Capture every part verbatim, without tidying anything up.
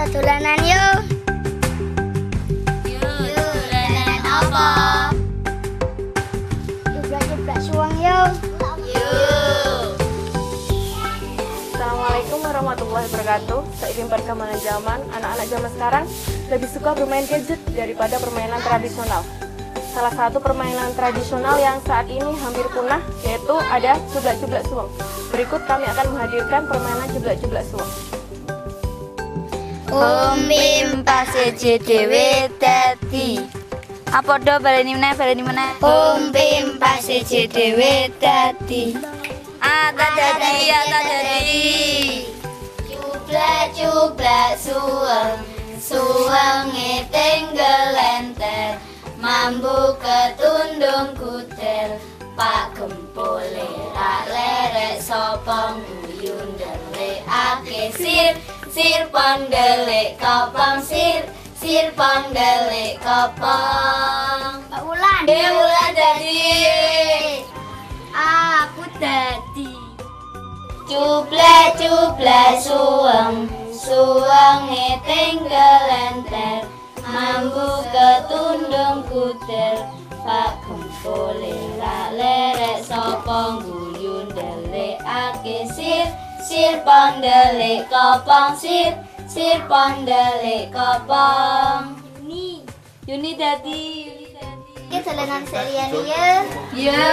Pada dolanan yuk. Yuk, dolanan apa? Jeblak-jeblak suweng yuk. Yuk. Assalamualaikum warahmatullahi wabarakatuh. Seiring perkembangan zaman, anak-anak zaman sekarang lebih suka bermain gadget daripada permainan tradisional. Salah satu permainan tradisional yang saat ini hampir punah yaitu ada jeblak-jeblak suweng. Berikut kami akan menghadirkan permainan jeblak-jeblak suweng. Umpim pase dhewe dadi. Apa do baleni meneh baleni meneh. Umpim pase dhewe dadi. Ah tak jadi ya tak jadi. Jeblak-jeblak suweng, suwenge tinggal lenter. Mambu ketundung kutel, Pak Gempole rak lerek sopong guyun delik ake sir, sir pondelik kopong sir, sir pondelik kopong. Pak Wulan, eh Wulan jadi, aku jadi. Cublek cublek suweng, suwenge tinggal lenter. Mambu ketundung kutel, Pak Gempole rak lerek sopong guyun delik ake sir, sir pondelik kopong sir, sir pondelik kopong. Yuni, Yuni dadi, Yuni dadi. Kita dolanan serian ya. Yo.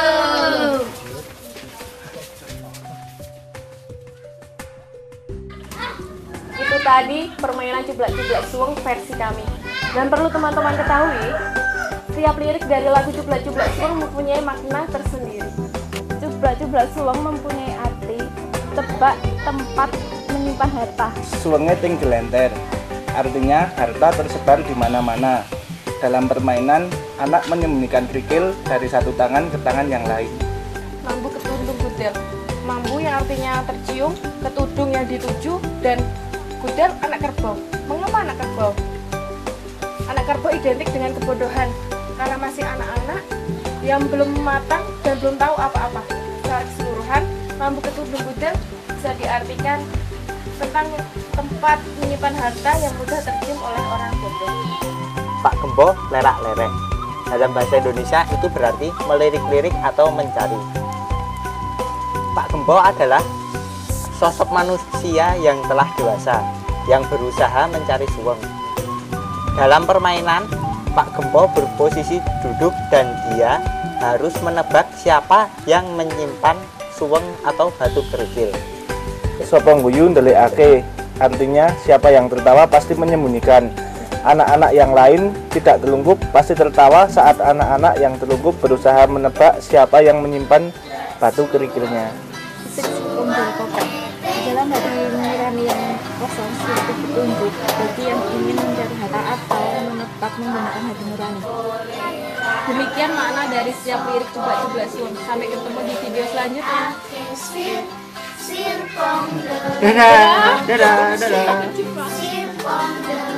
Itu tadi permainan jeblak-jeblak suweng versi kami. Dan perlu teman-teman ketahui, setiap lirik dari lagu jeblak-jeblak suweng mempunyai makna tersendiri. Jeblak-jeblak suweng mempunyai arti tebak tempat menyimpan harta. Suwenge ting gelenter, artinya harta tersebar di mana-mana. Dalam permainan, anak menyembunyikan kerikil dari satu tangan ke tangan yang lain. Mambu ketundung gudel. Mambu yang artinya tercium, ketudung yang dituju, dan gudel anak kerbau. Mengapa anak kerbau? Anak kerbau identik dengan kebodohan karena masih anak-anak yang belum matang dan belum tahu apa-apa. Secara keseluruhan, mambu ketudung gudel bisa diartikan tentang tempat menyimpan harta yang mudah tercium oleh orang bodoh. Pak Gembo lerak-lerek. Dalam bahasa Indonesia itu berarti melirik-lirik atau mencari. Pak Gembo adalah sosok manusia yang telah dewasa, yang berusaha mencari suweng. Dalam permainan, Pak Gembo berposisi duduk dan dia harus menebak siapa yang menyimpan suweng atau batu kerikil. Sopong guyun delik ake, artinya siapa yang tertawa pasti menyembunyikan. Anak-anak yang lain tidak terlungkup pasti tertawa saat anak-anak yang terlungkup berusaha menebak siapa yang menyimpan batu kerikilnya. Dalam hati nurani yang kosong suatu petunjuk bagi yang ingin mencari harta atau menebak menggunakan hati nurani. Demikian makna dari setiap lirik jeblak-jeblak suweng. Sampai ketemu di video selanjutnya. Dadah, dadah, dadah. Sir pondelik